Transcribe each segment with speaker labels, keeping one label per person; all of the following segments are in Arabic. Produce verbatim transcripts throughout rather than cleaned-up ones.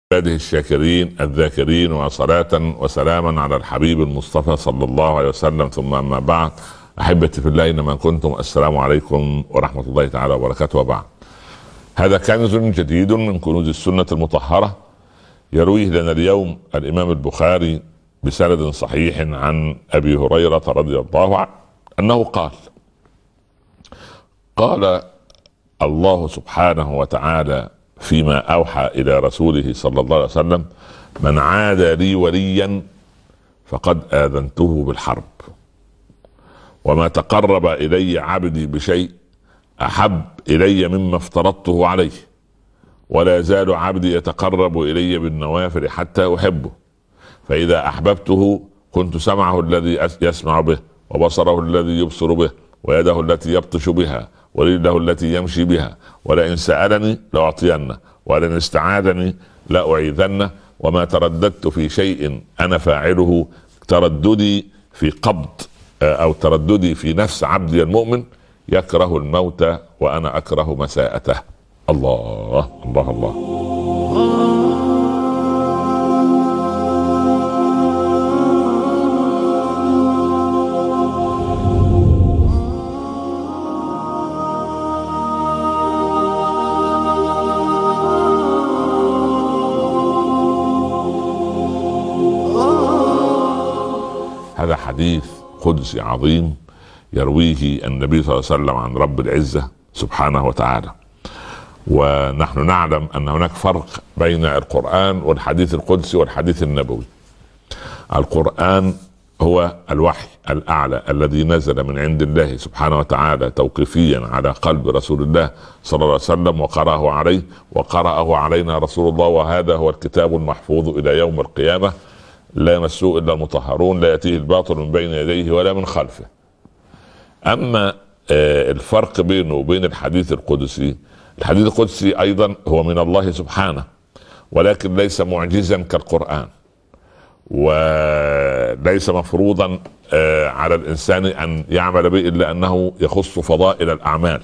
Speaker 1: عباده الشاكرين الذاكرين، وصلاة وسلاما على الحبيب المصطفى صلى الله عليه وسلم. ثم أما بعد، أحبتي في الله أينما كنتم، السلام عليكم ورحمة الله تعالى وبركاته. وبعد، هذا كنز جديد من كنوز السنة المطهرة يرويه لنا اليوم الإمام البخاري بسند صحيح عن أبي هريرة رضي الله عنه أنه قال قال الله سبحانه وتعالى فيما أوحى إلى رسوله صلى الله عليه وسلم: من عاد لي وليا فقد آذنته بالحرب، وما تقرب إلي عبدي بشيء أحب إلي مما افترضته عليه، ولا يزال عبدي يتقرب إلي بالنوافل حتى أحبه، فإذا أحببته كنت سمعه الذي يسمع به، وبصره الذي يبصر به، ويده التي يبطش بها، ورجله التي يمشي بها، ولئن سألني لأعطينه، ولئن استعاذني لأعيذنه. وما ترددت في شيء أنا فاعله ترددي في قبض أو ترددي في نفس عبدي المؤمن يكره الموت وأنا أكره مساءته. الله الله الله. هذا حديث قدسي عظيم يرويه النبي صلى الله عليه وسلم عن رب العزة سبحانه وتعالى. ونحن نعلم أن هناك فرق بين القرآن والحديث القدسي والحديث النبوي. القرآن هو الوحي الأعلى الذي نزل من عند الله سبحانه وتعالى توقيفيا على قلب رسول الله صلى الله عليه وسلم، وقرأه عليه وقرأه علينا رسول الله، وهذا هو الكتاب المحفوظ إلى يوم القيامة، لا يمسه إلا المطهرون، لا يأتيه الباطل من بين يديه ولا من خلفه. أما الفرق بينه وبين الحديث القدسي، الحديث القدسي أيضا هو من الله سبحانه، ولكن ليس معجزا كالقرآن، وليس مفروضا على الإنسان أن يعمل به إلا أنه يخص فضائل الأعمال،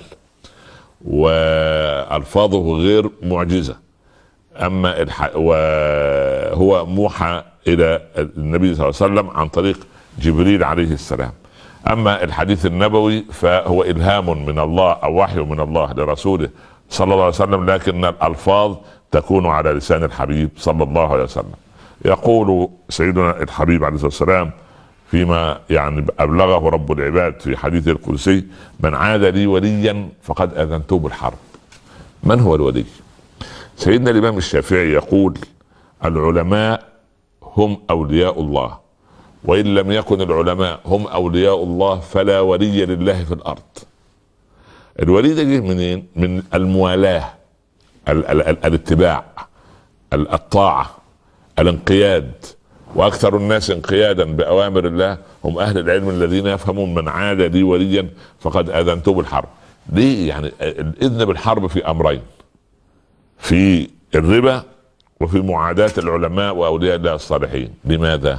Speaker 1: وألفاظه غير معجزة. أما الح... وهو موحى إلى النبي صلى الله عليه وسلم عن طريق جبريل عليه السلام. أما الحديث النبوي فهو إلهام من الله أو وحي من الله لرسوله صلى الله عليه وسلم، لكن الألفاظ تكون على لسان الحبيب صلى الله عليه وسلم. يقول سيدنا الحبيب عليه الصلاة والسلام فيما يعني أبلغه رب العباد في حديث القدسي: من عاد لي وليا فقد آذنته بالحرب. من هو الولي؟ سيدنا الإمام الشافعي يقول: العلماء هم أولياء الله، وإن لم يكن العلماء هم أولياء الله فلا ولي لله في الأرض. الولي ده جه منين؟ من الموالاة، ال- ال- ال- الاتباع، ال- الطاعة، الانقياد. وأكثر الناس انقيادا بأوامر الله هم أهل العلم الذين يفهمون من عاد لي وليا فقد آذنته بالحرب. ليه؟ يعني الإذن بالحرب في أمرين: في الربا وفي معاداة العلماء وأولياء الله الصالحين. لماذا؟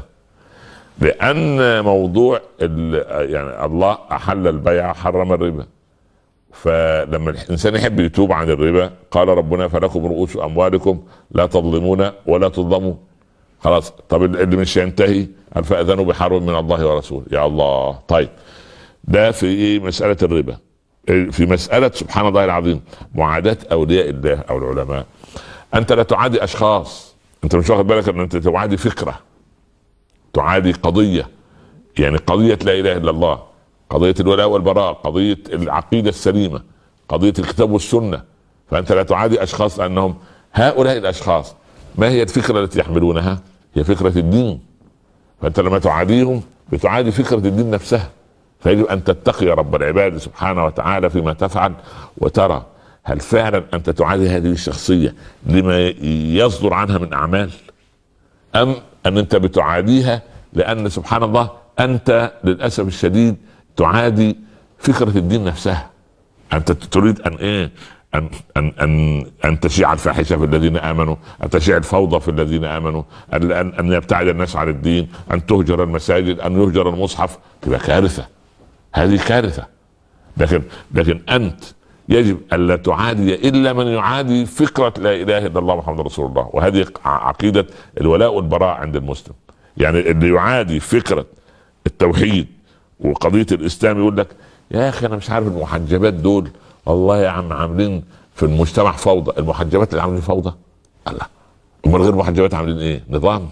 Speaker 1: لأن موضوع يعني الله أحل البيع حرم الربا، فلما الإنسان يحب يتوب عن الربا قال ربنا: فلكم رؤوس أموالكم لا تظلمون ولا تظلمون. خلاص، طب اللي مش ينتهي قال: فأذنوا بحرب من الله ورسوله. يا الله. طيب، ده في إيه؟ مسألة الربا. في مسألة سبحان الله العظيم معاداة أولياء الله أو العلماء، أنت لا تعادي أشخاص، أنت مش واخد بالك أن أنت تعادي فكرة، تعادي قضية، يعني قضية لا إله إلا الله، قضية الولاء والبراء، قضية العقيدة السليمة، قضية الكتاب والسنة. فأنت لا تعادي أشخاص لأنهم هؤلاء الأشخاص ما هي الفكرة التي يحملونها؟ هي فكرة الدين. فأنت لما تعاديهم بتعادي فكرة الدين نفسها. فيجب أن تتقي رب العباد سبحانه وتعالى فيما تفعل، وترى هل فعلا أنت تعادي هذه الشخصية لما يصدر عنها من أعمال، أم أن أنت بتعاديها لأن سبحان الله أنت للأسف الشديد تعادي فكرة الدين نفسها. أنت تريد أن إيه؟ أن أن أن أن تشيع الفاحشة في الذين آمنوا، أن تشيع الفوضى في الذين آمنوا، أن أن يبتعد الناس عن الدين، أن تهجر المساجد، أن يهجر المصحف. تبقى كارثة، هذه كارثة. لكن لكن أنت يجب ألا تعادي إلا من يعادي فكرة لا إله إلا الله محمد رسول الله. وهذه عقيدة الولاء والبراء عند المسلم. يعني اللي يعادي فكرة التوحيد وقضية الإسلام يقول لك يا أخي أنا مش عارف المحجبات دول والله يا عم عاملين في المجتمع فوضى. المحجبات اللي عاملين فوضى؟ الله، امال غير المحجبات عاملين ايه؟ نظام.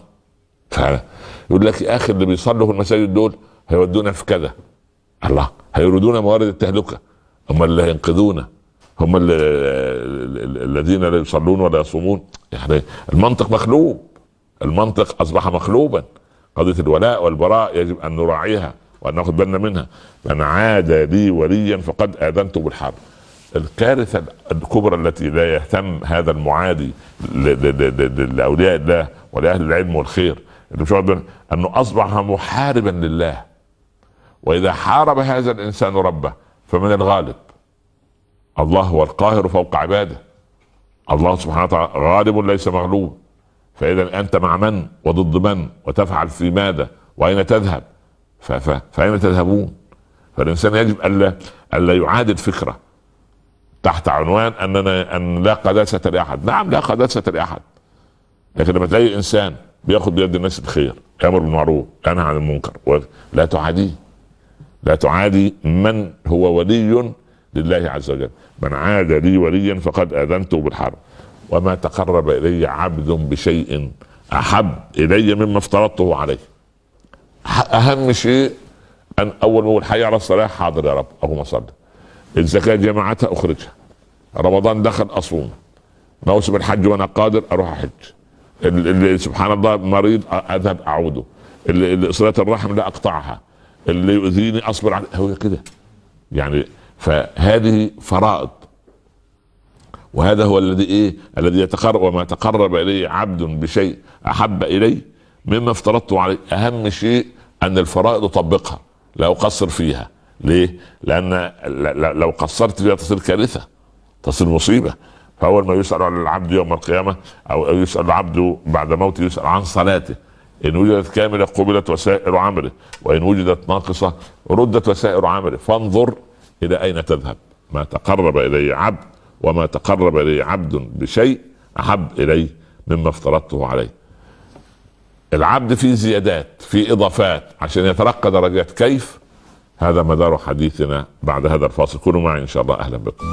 Speaker 1: يقول لك يا اخي اللي بيصلوا في المساجد دول هيودونا في كذا. الله، هيردونا موارد التهلكه. هم اللي هينقذونا هم اللي الذين لا يصلون ولا يصومون. يعني المنطق مخلوب، المنطق اصبح مخلوبا. قضيه الولاء والبراء يجب ان نراعيها وان ناخذ بالنا منها. من عاد لي وليا فقد اذنته بالحرب. الكارثه الكبرى التي لا يهتم هذا المعادي لاولياء الله ولاهل العلم والخير اللي مش انه اصبح محاربا لله. واذا حارب هذا الانسان ربه فمن الغالب؟ الله هو القاهر فوق عباده. الله سبحانه وتعالى غالب ليس مغلوب. فاذا انت مع من وضد من وتفعل في ماذا واين تذهب؟ فاين تذهبون؟ فالانسان يجب الا الا يعادل فكره تحت عنوان اننا ان لا قداسه لاحد. نعم لا قداسه لاحد، لكن لما تلاقي انسان بياخذ بيد الناس الخير، يامر بالمعروف، ينهى عن المنكر، لا تعاديه. لا تعادي من هو ولي لله عز وجل. من عاد لي وليا فقد اذنته بالحرب. وما تقرب الي عبد بشيء احب الي مما افترضته عليه. اهم شيء ان اول ما اقول حي على الصلاه حاضر يا رب اللهم صل. الزكاه جماعتها اخرجها. رمضان دخل اصوم. موسم الحج وانا قادر اروح احج. سبحان الله مريض اذهب اعوده. صله الرحم لا اقطعها. اللي يؤذيني اصبر عليه. هو كده يعني. فهذه فرائض، وهذا هو الذي ايه الذي يتقرب. وما تقرب الي عبد بشيء احب الي مما افترضته عليه. اهم شيء ان الفرائض اطبقها لا اقصر فيها. ليه؟ لان لو قصرت فيها تصير كارثه، تصير مصيبه. فاول ما يسال عن العبد يوم القيامه او يسال العبد بعد موته يسال عن صلاته. ان وجدت كامله قبلت وسائر عمله، وان وجدت ناقصه ردت وسائر عمله. فانظر الى اين تذهب. ما تقرب الي عبد وما تقرب الي عبد بشيء احب الي مما افترضته عليه. العبد فيه زيادات، فيه اضافات عشان يترقى درجات. كيف؟ هذا مدار حديثنا بعد هذا الفاصل. كونوا معي ان شاء الله. اهلا بكم.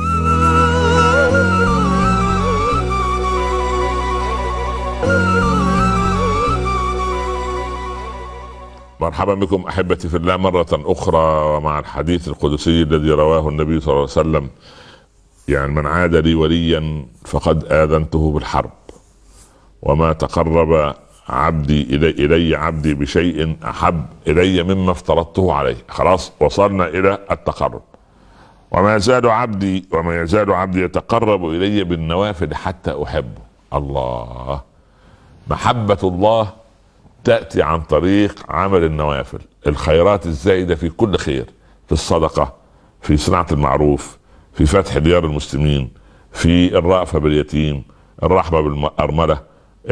Speaker 1: مرحبا بكم احبتي في الله مرة اخرى مع الحديث القدسي الذي رواه النبي صلى الله عليه وسلم. يعني من عاد لي وليا فقد آذنته بالحرب. وما تقرب عبدي الي, إلي عبدي بشيء احب الي مما افترضته عليه. خلاص وصلنا الى التقرب. وما يزال عبدي وما يزال عبدي يتقرب الي بالنوافل حتى احبه. الله، محبة الله تأتي عن طريق عمل النوافل، الخيرات الزائدة في كل خير، في الصدقة، في صناعة المعروف، في فتح ديار المسلمين، في الرأفة باليتيم، الرحمة بالأرملة،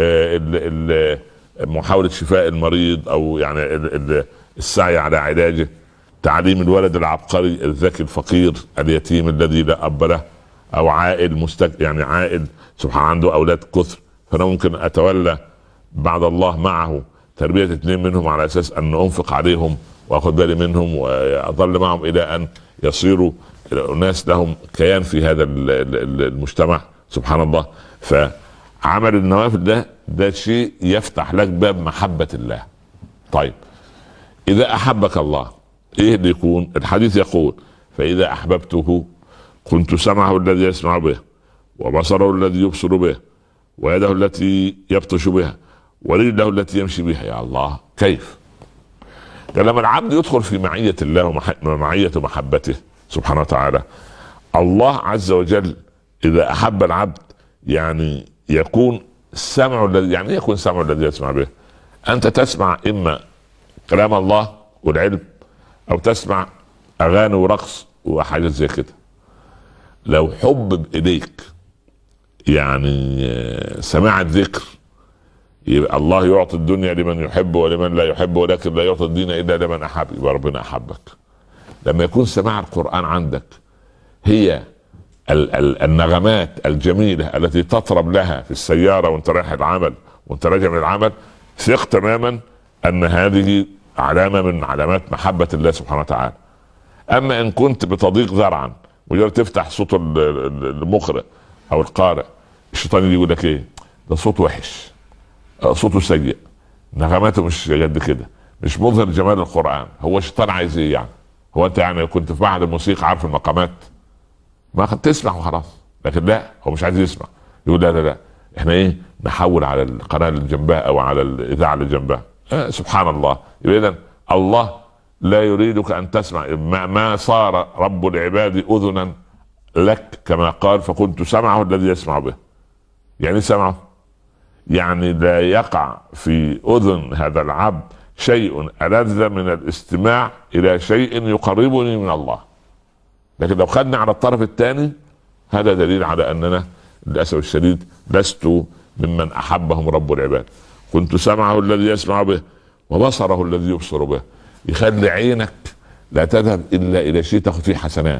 Speaker 1: محاولة شفاء المريض أو يعني السعي على علاجه، تعليم الولد العبقري الذكي الفقير اليتيم الذي لا أب له، أو عائل مستك يعني عائل سبحان عنده أولاد كثر، فأنا ممكن أتولى بعد الله معه تربية اثنين منهم على اساس ان انفق عليهم واخذ بالي منهم واظل معهم الى ان يصيروا الناس لهم كيان في هذا المجتمع. سبحان الله. فعمل النوافل ده ده شيء يفتح لك باب محبة الله. طيب اذا احبك الله ايه اللي يكون؟ الحديث يقول فاذا احببته كنت سمعه الذي يسمع به، وبصره الذي يبصر به، ويده التي يبطش بها، ورجله التي يمشي بها. يا الله، كيف؟ لما العبد يدخل في معية الله ومعية محبته سبحانه وتعالى، الله عز وجل إذا أحب العبد يعني يكون سمع الذي يعني يكون سمع الذي يسمع به. أنت تسمع إما كلام الله والعلم، أو تسمع أغاني ورقص وحاجات زي كده. لو حبب إليك يعني سماع الذكر، يبقى الله يعطي الدنيا لمن يحب ولمن لا يحب، ولكن لا يعطي الدين الا لمن احب. يبقى ربنا احبك. لما يكون سماع القرآن عندك هي ال- ال- النغمات الجميلة التي تطرب لها في السيارة وانت رايح العمل وانت راجع من العمل، ثق تماما ان هذه علامة من علامات محبة الله سبحانه وتعالى. اما ان كنت بتضيق ذرعا وجرت تفتح صوت ال- ال- المقرئ او القارئ، الشيطان يجي يقول لك ايه ده صوت وحش، صوته سيء، نغماته مش قد كده، مش مظهر جمال القرآن. هو الشيطان عايز ايه يعني؟ هو انت يعني كنت في معهد الموسيقى عارف المقامات؟ ما كنت تسمع وخلاص. لكن لا، هو مش عايز يسمع، يقول لا لا لا احنا ايه نحول على القناه اللي جنبها او على الاذاعه اللي جنبها. آه سبحان الله. اذا الله لا يريدك ان تسمع. ما, ما صار رب العباد اذنا لك كما قال فكنت سمعه الذي يسمع به. يعني سمعه يعني لا يقع في اذن هذا العبد شيء ألذ من الاستماع الى شيء يقربني من الله. لكن لو خدنا على الطرف الثاني هذا دليل على اننا للاسف الشديد لست ممن احبهم رب العباد. كنت سمعه الذي يسمع به وبصره الذي يبصر به. يخلي عينك لا تذهب الا الى شيء تاخذ فيه حسنات،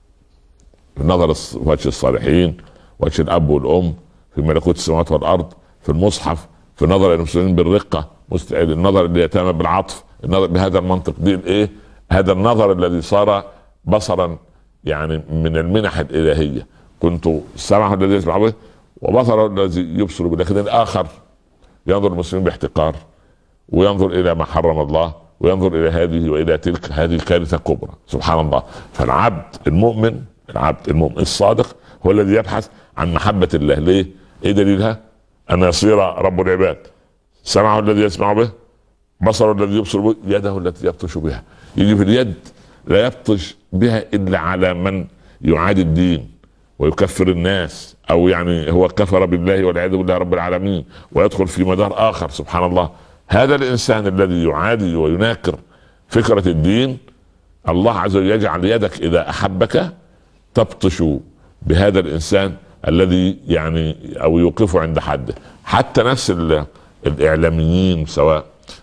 Speaker 1: في النظر وجه الصالحين، وجه الاب والام، في ملكوت السماوات والارض، في المصحف، في النظر الى المسلمين بالرقه، النظر اليتامى بالعطف، النظر بهذا المنطق. دي الايه؟ هذا النظر الذي صار بصرا يعني من المنح الالهيه. كنت سمعه الذي يسمع به وبصره الذي يبصر به. لكن الاخر ينظر المسلمين باحتقار، وينظر الى ما حرم الله، وينظر الى هذه والى تلك. هذه كارثه كبرى سبحان الله. فالعبد المؤمن، العبد المؤمن الصادق هو الذي يبحث عن محبه الله. ليه؟ ايه دليلها؟ ان يصير رب العباد سمعه الذي يسمع به، بصره الذي يبصر به، يده التي يبطش بها. يجي في اليد لا يبطش بها الا على من يعادي الدين ويكفر الناس، او يعني هو كفر بالله والعياذ بالله رب العالمين ويدخل في مدار اخر سبحان الله. هذا الانسان الذي يعادي ويناكر فكرة الدين، الله عز وجل يجعل يدك اذا احبك تبطش بهذا الانسان الذي يعني او يوقفه عند حده. حتى نفس الاعلاميين سواء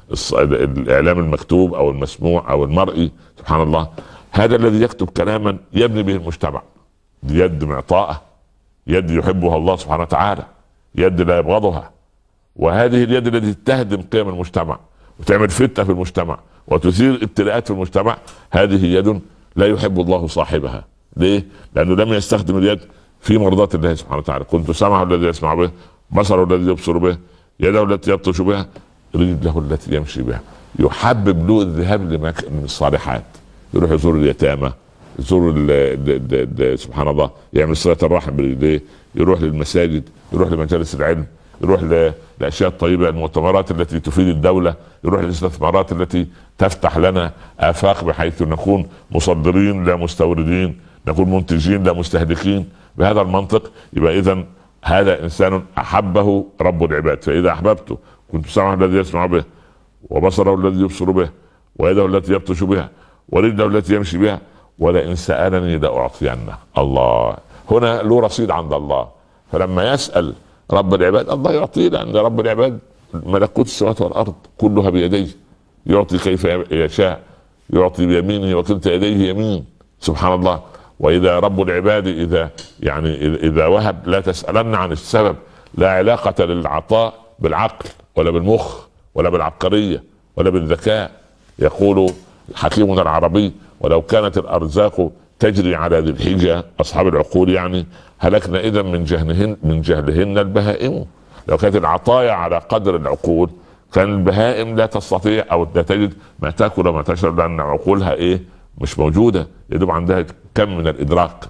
Speaker 1: الاعلام المكتوب او المسموع او المرئي سبحان الله، هذا الذي يكتب كلاما يبني به المجتمع. دي يد معطاءة، يد يحبها الله سبحانه وتعالى، يد لا يبغضها. وهذه اليد التي تهدم قيم المجتمع وتعمل فتنة في المجتمع وتثير ابتلاءات في المجتمع، هذه يد لا يحب الله صاحبها. ليه؟ لأنه لم يستخدم اليد في مرضاة الله سبحانه وتعالى. كنت سمعه الذي يسمع به، بصره الذي يبصر به، يده التي يبطش بها، رجله التي يمشي بها. يحبب له الذهاب لمكان الصالحات، يروح يزور اليتامى، يزور ال ال ال سبحان الله، يعمل صلة الرحم برجليه، يروح للمساجد، يروح لمجالس العلم، يروح للاشياء الطيبه، المؤتمرات التي تفيد الدوله، يروح للاستثمارات التي تفتح لنا افاق بحيث نكون مصدرين لا مستوردين، نكون منتجين لا مستهلكين. بهذا المنطق يبقى اذا هذا انسان احبه رب العباد. فاذا احببته كنت سمعه الذي يسمع به، وبصره الذي يبصر به، ويده التي يبطش بها، ورجله التي يمشي بها، ولئن سالني لاعطينه. الله هنا له رصيد عند الله. فلما يسال رب العباد الله يعطيه، لان رب العباد ملكوت السماوات والارض كلها بيديه، يعطي كيف يشاء، يعطي بيمينه وكلتا يديه يمين سبحان الله. واذا رب العباد اذا يعني اذا وهب لا تسالن عن السبب. لا علاقه للعطاء بالعقل ولا بالمخ ولا بالعبقريه ولا بالذكاء. يقول حكيمنا العربي: ولو كانت الارزاق تجري على ذي الحجة، اصحاب العقول يعني، هلكنا اذا من جهلهن من جهلهن البهائم. لو كانت العطايا على قدر العقول كان البهائم لا تستطيع او لا تجد ما تاكل وما تشرب، لان عقولها ايه؟ مش موجوده، يدوب عندها كم من الادراك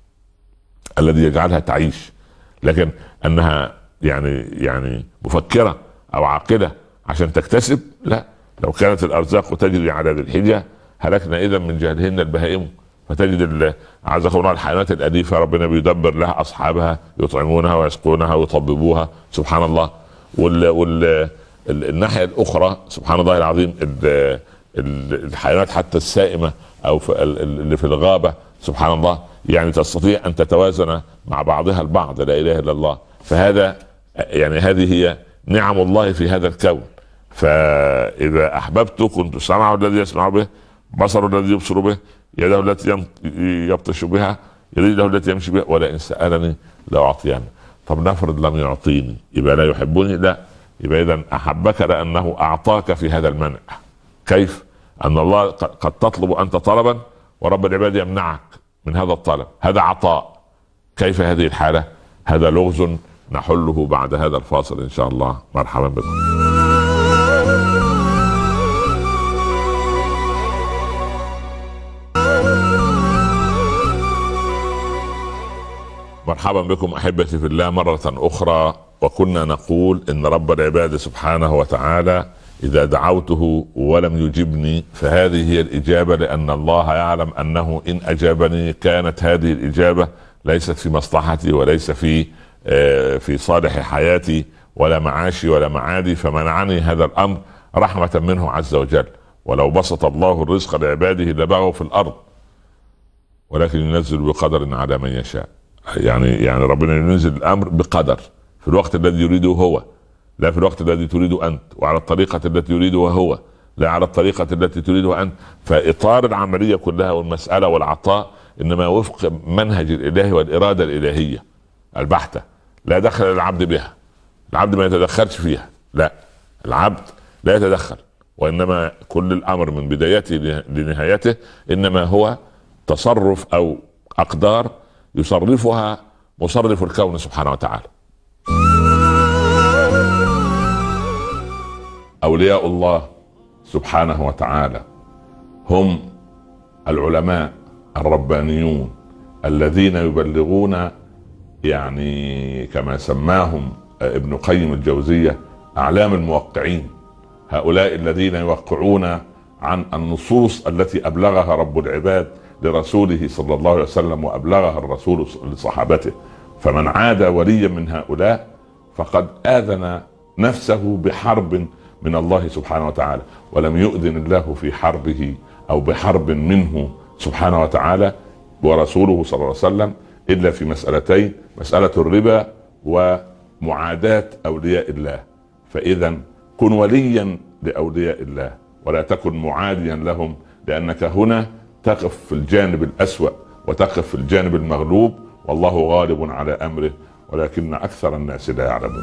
Speaker 1: الذي يجعلها تعيش. لكن انها يعني يعني مفكره او عاقله عشان تكتسب، لا. لو كانت الارزاق تجري على ذي الحجة هلكنا اذا من جهلهن البهائم. فتجد عزكم الله الحيوانات الاليفه ربنا بيدبر لها اصحابها، يطعمونها ويسقونها ويطببوها سبحان الله. وال وال الناحيه الاخرى سبحان الله العظيم، الحيوانات حتى السائمه او اللي في الغابه سبحان الله يعني تستطيع ان تتوازن مع بعضها البعض، لا اله الا الله. فهذا يعني هذه هي نعم الله في هذا الكون. فاذا احببته كنت سمعه الذي يسمع به، بصره الذي يبصر به، يده التي يبطش بها، رجله التي يمشي بها ولئن سألني لأعطينه. طب نفرض لم يعطيني، يبقى لا يحبني؟ لا، يبقى إذا أحبك لأنه أعطاك في هذا المنع. كيف؟ أن الله قد تطلب أنت طلبا ورب العباد يمنعك من هذا الطلب، هذا عطاء. كيف هذه الحالة؟ هذا لغز نحله بعد هذا الفاصل إن شاء الله. مرحبا بكم. مرحبا بكم أحبتي في الله مرة أخرى. وكنا نقول إن رب العباد سبحانه وتعالى إذا دعوته ولم يجبني فهذه هي الإجابة، لأن الله يعلم أنه إن أجابني كانت هذه الإجابة ليست في مصلحتي وليس في في صالح حياتي ولا معاشي ولا معادي، فمنعني هذا الأمر رحمة منه عز وجل. ولو بسط الله الرزق لعباده لبغوا في الأرض ولكن ينزل بقدر على من يشاء. يعني يعني ربنا ينزل الأمر بقدر في الوقت الذي يريده هو، لا في الوقت الذي تريده أنت، وعلى الطريقة التي يريده هو، لا على الطريقة التي تريده أنت. فإطار العملية كلها والمسألة والعطاء إنما وفق منهج الإله والإرادة الإلهية البحتة، لا دخل العبد بها. العبد ما يتدخلش فيها، لا، العبد لا يتدخل، وإنما كل الأمر من بدايته لنهايته إنما هو تصرف أو أقدار يصرفها مصرف الكون سبحانه وتعالى. أولياء الله سبحانه وتعالى هم العلماء الربانيون الذين يبلغون، يعني كما سماهم ابن قيم الجوزية، أعلام الموقعين. هؤلاء الذين يوقعون عن النصوص التي أبلغها رب العباد لرسوله صلى الله عليه وسلم وأبلغها الرسول لصحابته. فمن عاد وليا من هؤلاء فقد آذن نفسه بحرب من الله سبحانه وتعالى، ولم يؤذن الله في حربه أو بحرب منه سبحانه وتعالى ورسوله صلى الله عليه وسلم إلا في مسألتين: مسألة الربا ومعاداة أولياء الله. فإذا كن وليا لأولياء الله ولا تكن معاديا لهم، لأنك هنا تقف في الجانب الأسوأ وتقف في الجانب المغلوب، والله غالب على أمره ولكن أكثر الناس لا يعلمون.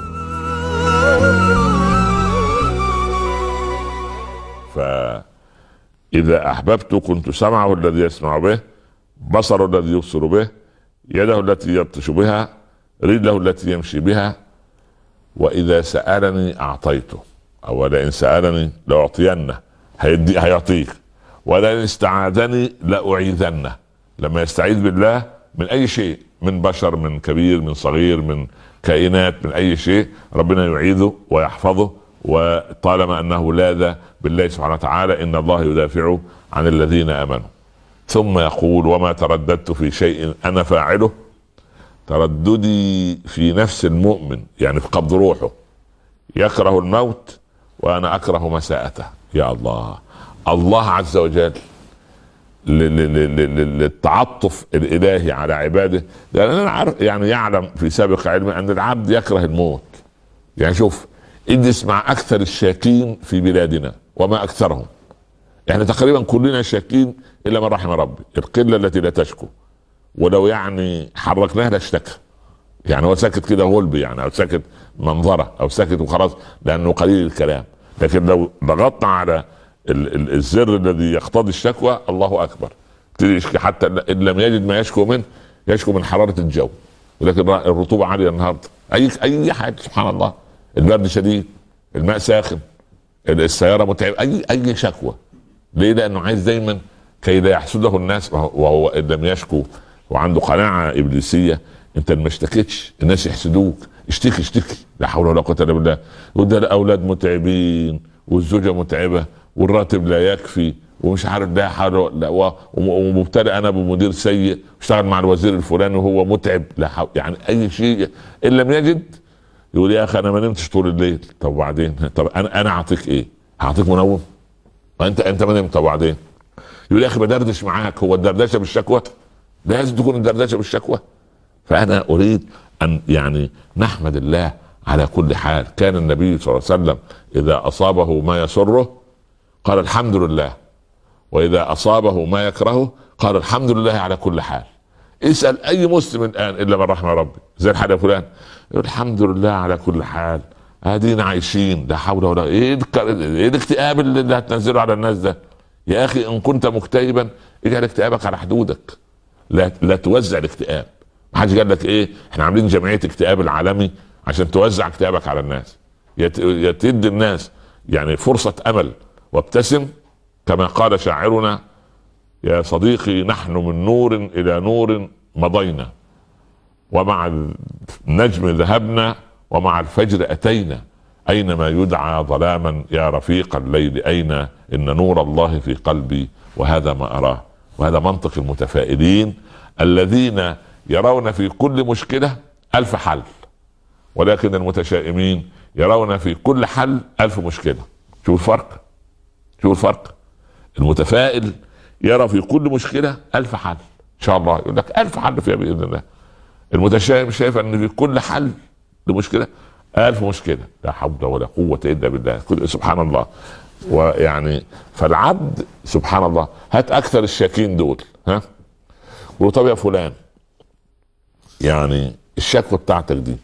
Speaker 1: فإذا أحببت كنت سمعه الذي يسمع به، بصره الذي يبصر به، يده التي يبطش بها، رجله التي يمشي بها. وإذا سألني أعطيته، أو لئن سألني لأعطينه، هيعطيك. ولئن استعاذني لأعيذنه. لما يستعيذ بالله من أي شيء، من بشر، من كبير، من صغير، من كائنات، من أي شيء، ربنا يعيذه ويحفظه. وطالما أنه لاذ بالله سبحانه وتعالى إن الله يدافع عن الذين آمنوا. ثم يقول: وما ترددت في شيء أنا فاعله. ترددي في نفس المؤمن، يعني في قبض روحه، يكره الموت وأنا أكره مساءته. يا الله، الله عز وجل للتعطف الإلهي على عباده، لأن أنا عارف يعني يعلم في سابق علمي أن العبد يكره الموت. يعني شوف، اجلس مع أكثر الشاكين في بلادنا وما أكثرهم، يعني تقريبا كلنا شاكين إلا من رحم ربي، القلة التي لا تشكو، ولو يعني حركناها لاشتكى. يعني هو ساكت كده غلبي، يعني أو ساكت منظرة، أو ساكت وخلاص لأنه قليل الكلام. لكن لو ضغطنا على الزر الذي يقتضي الشكوى، الله أكبر، يشكي حتى إن لم يجد ما يشكو منه، يشكو من حرارة الجو، ولكن الرطوبة عالية النهاردة، أي أي حاجة سبحان الله، البرد شديد، الماء ساخن، السيارة متعبة، أي أي شكوى. ليه؟ لأنه عايز دايما كي لا يحسده الناس، وهو إن لم يشكو وعنده قناعة إبليسية، أنت ما اشتكيتش الناس يحسدوك، اشتكي اشتكي، لا حول ولا قوة إلا بالله. وده الأولاد متعبين، والزوجة متعبة، والراتب لا يكفي، ومش عارف ده حاله، لا، ومبتلى انا بمدير سيء، اشتغل مع الوزير الفلاني وهو متعب، لا حول. يعني اي شيء ان لم يجد يقول: يا اخي انا ما نمتش طول الليل. طب وبعدين؟ طب انا انا اعطيك ايه؟ هعطيك منوم؟ وانت انت ما نمت. طب وبعدين؟ يقول: يا اخي بدردش معاك. هو الدردشه بالشكوى؟ لازم تكون الدردشه بالشكوى. فانا اريد ان يعني نحمد الله على كل حال. كان النبي صلى الله عليه وسلم اذا اصابه ما يسره قال الحمد لله، واذا اصابه ما يكرهه قال الحمد لله على كل حال. اسال اي مسلم الان الا من رحم ربي زي الحال يا فلان، يقول الحمد لله على كل حال، ادينا عايشين، لا حول ولا ايه ايه الاكتئاب اللي هتنزله على الناس ده؟ يا اخي ان كنت مكتئبا اجعل اكتئابك على حدودك، لا لا توزع الاكتئاب. ما حدش قال لك ايه احنا عاملين جمعيه اكتئاب العالمي عشان توزع اكتئابك على الناس. يا تدي الناس يعني فرصه امل وابتسم، كما قال شاعرنا: يا صديقي نحن من نور الى نور مضينا، ومع النجم ذهبنا، ومع الفجر اتينا، اينما يدعى ظلاما يا رفيق الليل اين، ان نور الله في قلبي وهذا ما اراه. وهذا منطق المتفائلين الذين يرون في كل مشكلة ألف حل، ولكن المتشائمين يرون في كل حل ألف مشكلة. شوف الفرق، شوف الفرق. المتفائل يرى في كل مشكلة ألف حل إن شاء الله، يقول لك ألف حل فيها بإذن الله. المتشائم شايف أن في كل حل لمشكلة ألف مشكلة، لا حول ولا قوة إلا بالله. سبحان الله. ويعني فالعبد سبحان الله، هات أكثر الشاكين دول، ها قولوا طب يا فلان يعني الشكوى بتاعتك دي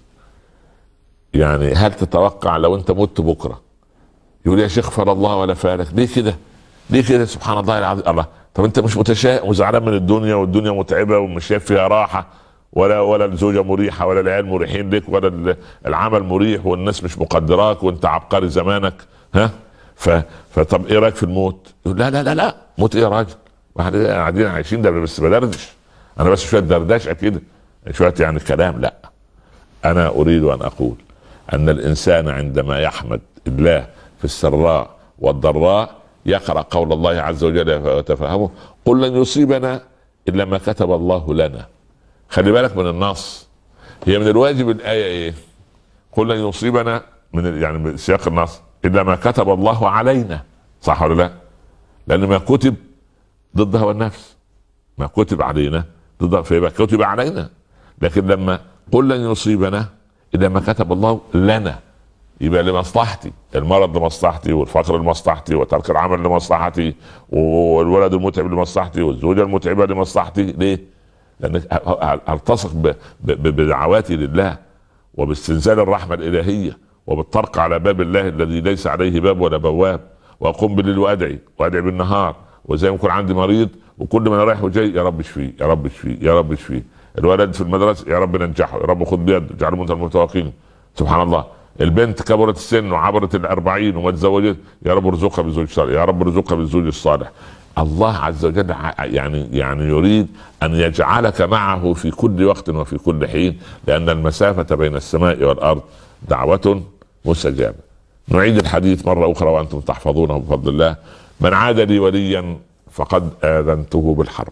Speaker 1: يعني هل تتوقع لو انت مت بكره؟ يقول يا شيخ فر الله ولا فالك، ليه كده؟ ليه كده؟ سبحان الله العظيم. الله، طب انت مش متشائم وزعلان من الدنيا والدنيا متعبه ومش شايف فيها راحه، ولا ولا الزوجه مريحه ولا العيال مريحين لك ولا العمل مريح والناس مش مقدراك وانت عبقري زمانك، ها؟ ف فطب ايه رايك في الموت؟ يقول لا لا لا لا موت ايه يا راجل؟ واحد قاعدين عايشين ده بس بدردش، انا بس شويه دردشه كده، شويه يعني كلام. لا، انا اريد ان اقول ان الانسان عندما يحمد الله في السراء والضراء يقرأ قول الله عز وجل وتفهمه: قل لن يصيبنا الا ما كتب الله لنا. خلي بالك من النص، هي من الواجب الايه ايه؟ قل لن يصيبنا من يعني من سياق النص الا ما كتب الله علينا، صح ولا لا؟ لان ما كتب ضد هوى النفس، ما كتب علينا ضد فيبقى كتب علينا. لكن لما قل لن يصيبنا الا ما كتب الله لنا، يبقى لمصلحتي، المرض لمصلحتي، والفقر لمصلحتي، وترك العمل لمصلحتي، والولد المتعب لمصلحتي، والزوجه المتعبه لمصلحتي. ليه؟ لان التصق بدعواتي لله وباستنزال الرحمه الالهيه وبالطرق على باب الله الذي ليس عليه باب ولا بواب، واقوم بالليل وادعي وادعي بالنهار، وزي ما يكون عندي مريض وكل ما انا رايح وجاي يا رب اشفيه يا رب اشفيه يا رب اشفيه. الولد في المدرسه يا رب ننجحه يا رب خذ بيده اجعله من المتوكلين. سبحان الله. البنت كبرت السن وعبرت الأربعين وما تزوجت، يا رب ارزقها بالزوج الصالح يا رب ارزقها بالزوج الصالح. الله عز وجل يعني يعني يريد ان يجعلك معه في كل وقت وفي كل حين، لان المسافه بين السماء والارض دعوه مستجابه. نعيد الحديث مره اخرى وانتم تحفظونه بفضل الله: من عاد لي وليا فقد اذنته بالحرب.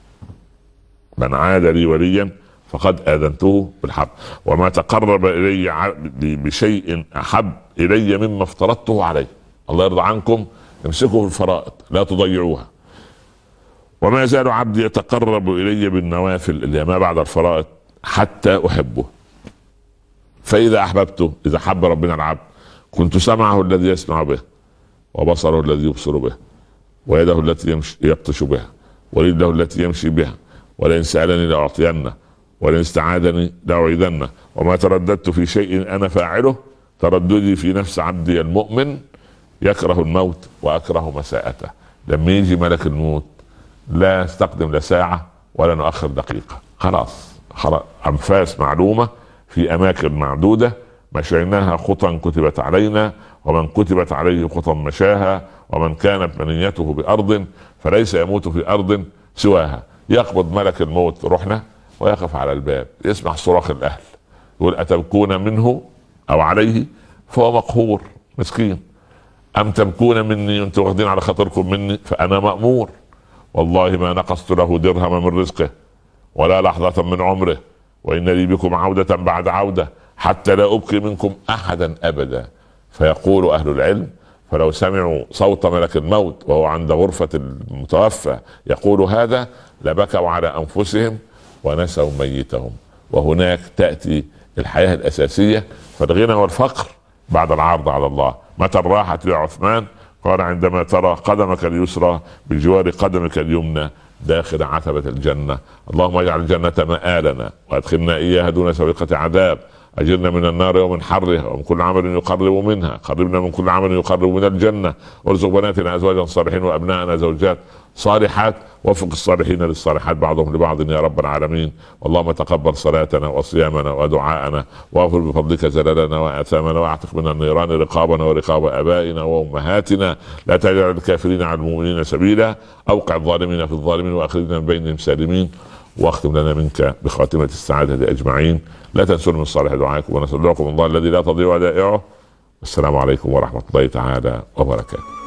Speaker 1: من عاد لي وليا فقد آذنته بالحرب، وما تقرب إلي عبدي بشيء أحب إلي مما افترضته عليه. الله يرضى عنكم، امسكوا في الفرائض لا تضيعوها. وما يزال عبدي يتقرب إلي بالنوافل اللي ما بعد الفرائض حتى أحبه، فإذا أحببته، إذا حب ربنا العبد، كنت سمعه الذي يسمع به، وبصره الذي يبصر به، ويده التي يمشي يبطش بها، ورجله التي يمشي بها، ولئن سألني لأعطينه، ولئن استعاذني لأعيذنه. وما ترددت في شيء أنا فاعله ترددي في نفس عبدي المؤمن يكره الموت وأكره مساءته. لما يجي ملك الموت لا استقدم لساعة ولا نؤخر دقيقة، خلاص خلاص أنفاس معلومة في أماكن معدودة، مشيناها خطا كتبت علينا، ومن كتبت عليه خطا مشاها، ومن كانت منيته بأرض فليس يموت في أرض سواها. يقبض ملك الموت روحنا ويقف على الباب يسمع صراخ الأهل، يقول أتبكون منه أو عليه؟ فهو مقهور مسكين. أم تبكون مني أنتم واخدين على خاطركم مني؟ فأنا مأمور، والله ما نقصت له درهم من رزقه ولا لحظة من عمره، وإن لي بكم عودة بعد عودة حتى لا أبقي منكم أحدا أبدا. فيقول أهل العلم: فلو سمعوا صوت ملك الموت وهو عند غرفة المتوفى يقول هذا لبكوا على أنفسهم ونسوا ميتهم. وهناك تأتي الحياة الأساسية، فالغنى والفقر بعد العرض على الله. متى الراحة يا عثمان؟ قال: عندما ترى قدمك اليسرى بجوار قدمك اليمنى داخل عتبة الجنة. اللهم اجعل الجنة مآلنا وادخلنا إياها دون سابقة عذاب. أجرنا من النار ومن حرها ومن كل عمل يقرب منها. قربنا من كل عمل يقرب من الجنة. وارزق بناتنا أزواجا صالحين وأبنائنا زوجات صالحات. وفق الصالحين للصالحات بعضهم لبعض يا رب العالمين. اللهم تقبل صلاتنا وصيامنا ودعاءنا واغفر بفضلك زللنا وآثامنا واعتق من النيران رقابنا ورقاب آبائنا وأمهاتنا. لا تجعل الكافرين على المؤمنين سبيلا. أوقع الظالمين في الظالمين وأخرجنا من بينهم سالمين. واختم لنا منك بخاتمة السعادة أجمعين. لا تنسوا من صالح دعائكم ونستودعكم الله الذي لا تضيع ودائعه. السلام عليكم ورحمة الله تعالى وبركاته.